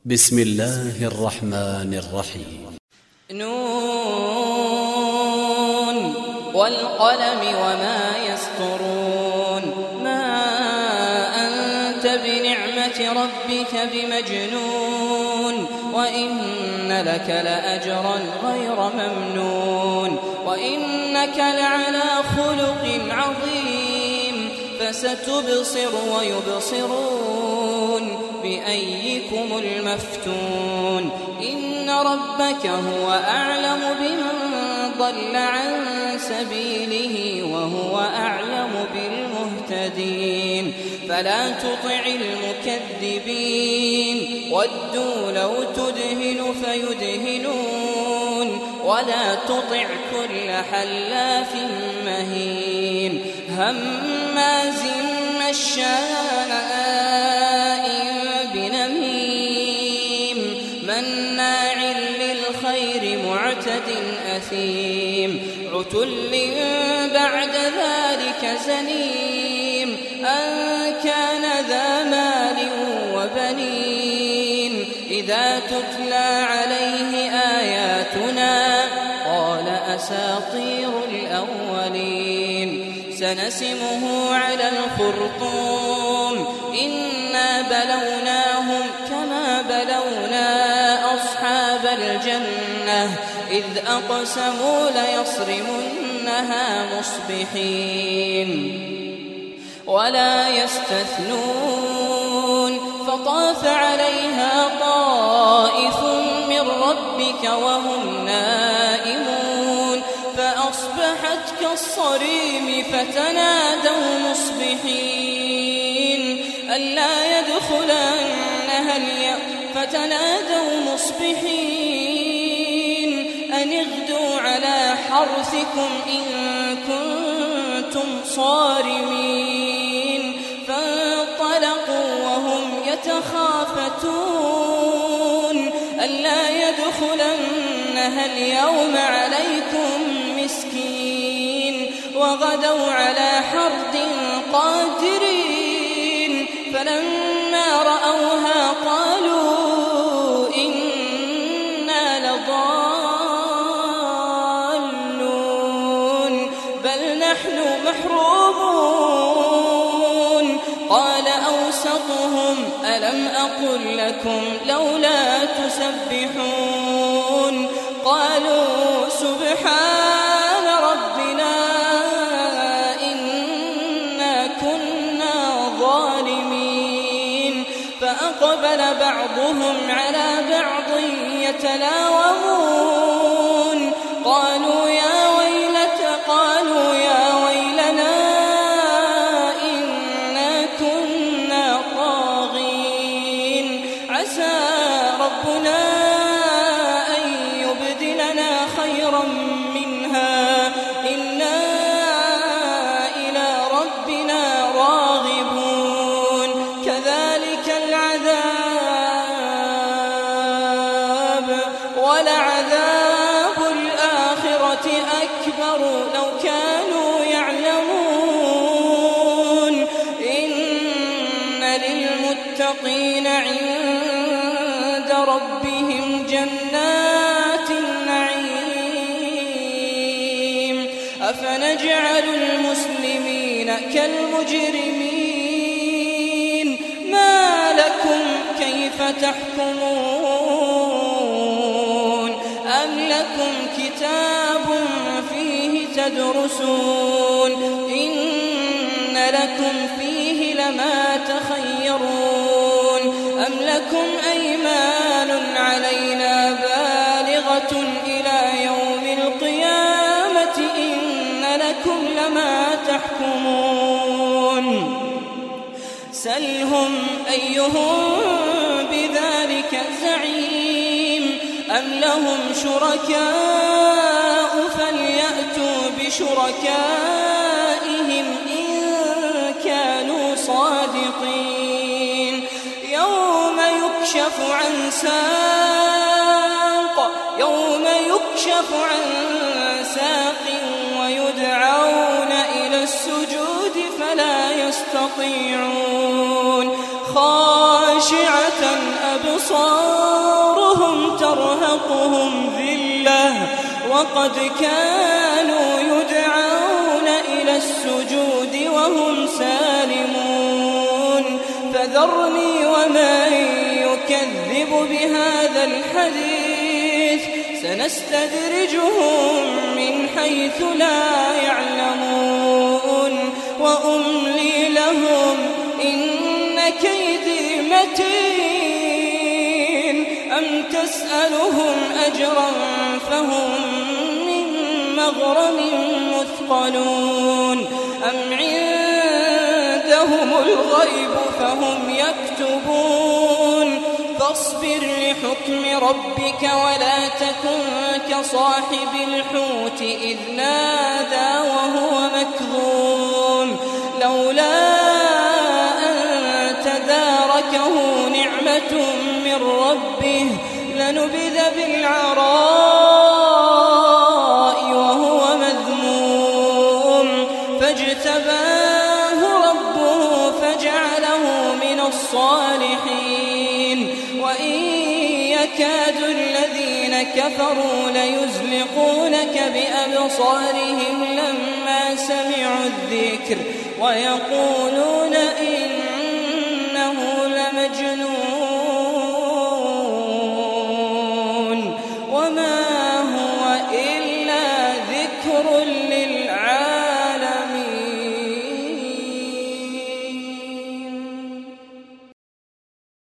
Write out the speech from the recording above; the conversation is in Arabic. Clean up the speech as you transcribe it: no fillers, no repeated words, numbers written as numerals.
بسم الله الرحمن الرحيم. نون والقلم وما يسطرون. ما أنت بنعمة ربك بمجنون وإن لك لأجرا غير ممنون وإنك لعلى خلق عظيم فستبصر ويبصرون بأيكم المفتون إن ربك هو أعلم بمن ضل عن سبيله وهو أعلم بالمهتدين فلا تطع المكذبين ودوا لو تدهن فيدهنون ولا تطع كل حلاف مهين هماز مشاء بنميم مناع للخير معتد أثيم عتل بعد ذلك زنيم أن كان ذا مال وبنين إذا تتلى عليه آياتنا قال أساطير الأولين سنسمه على الخرطوم إنا بلوناهم كما بلونا أصحاب الجنة إذ أقسموا ليصرمنها مصبحين ولا يستثنون فطاف عليها طائف من ربك وهم نائمون فأصبحت كالصريم فتنادوا مصبحين ألا يدخلنها اليوم فتنادوا مصبحين أن اغدوا على حرثكم إن كنتم صارمين فانطلقوا وهم يتخافتون ألا يدخلنها اليوم عليكم مسكين وغدوا على حرد قادرين فلما رأوها قالوا إنا لضالون بل نحن محرومون قال أوسطهم ألم أقل لكم لولا تسبحون قالوا سبحان ربنا إنا كنا ظالمين فأقبل بعضهم على بعض يتلاومون قالوا يا ويلنا إنا كنا طاغين عسى ربنا أن يبدلنا خيرا منها إنا إلى ربنا راغبون كذلك العذاب ولعذاب الآخرة أكبر لو كانوا يعلمون إن للمتقين عند ربهم جنات النعيم أفنجعل المسلمين كالمجرمين ما لكم كيف تحكمون أم لكم كتاب فيه تدرسون إن لكم فيه لما تخيرون أم لكم أيمان علينا بالغة إلى يوم القيامة إن لكم لما تحكمون سلهم أيهم بذلك زعيم أم لهم شركاء فليأتوا بشركائهم إن كانوا صادقين يوم يكشف عن ساق ويدعون إلى السجود فلا يستطيعون خاشعة أبصارهم ترهقهم ذلة وقد كانوا يدعون إلى السجود وهم سالمون فذرني ومن يكذب بهذا الحديث سنستدرجهم من حيث لا يعلمون وأملي لهم إن كيدي متين أم تسألهم أجرا فهم من مغرم مثقلون أم عندهم الغيب فهم يكتبون فاصبر لحكم ربك ولا تكن كصاحب الحوت إذ نادى وهو مكظوم لولا أن تداركه نعمة من ربه لنبذ بالعراء وهو مذموم فاجتباه ربه فجعله من الصالحين وإن يكاد الذين كفروا ليزلقونك بأبصارهم لما سمعوا الذكر ويقولون إن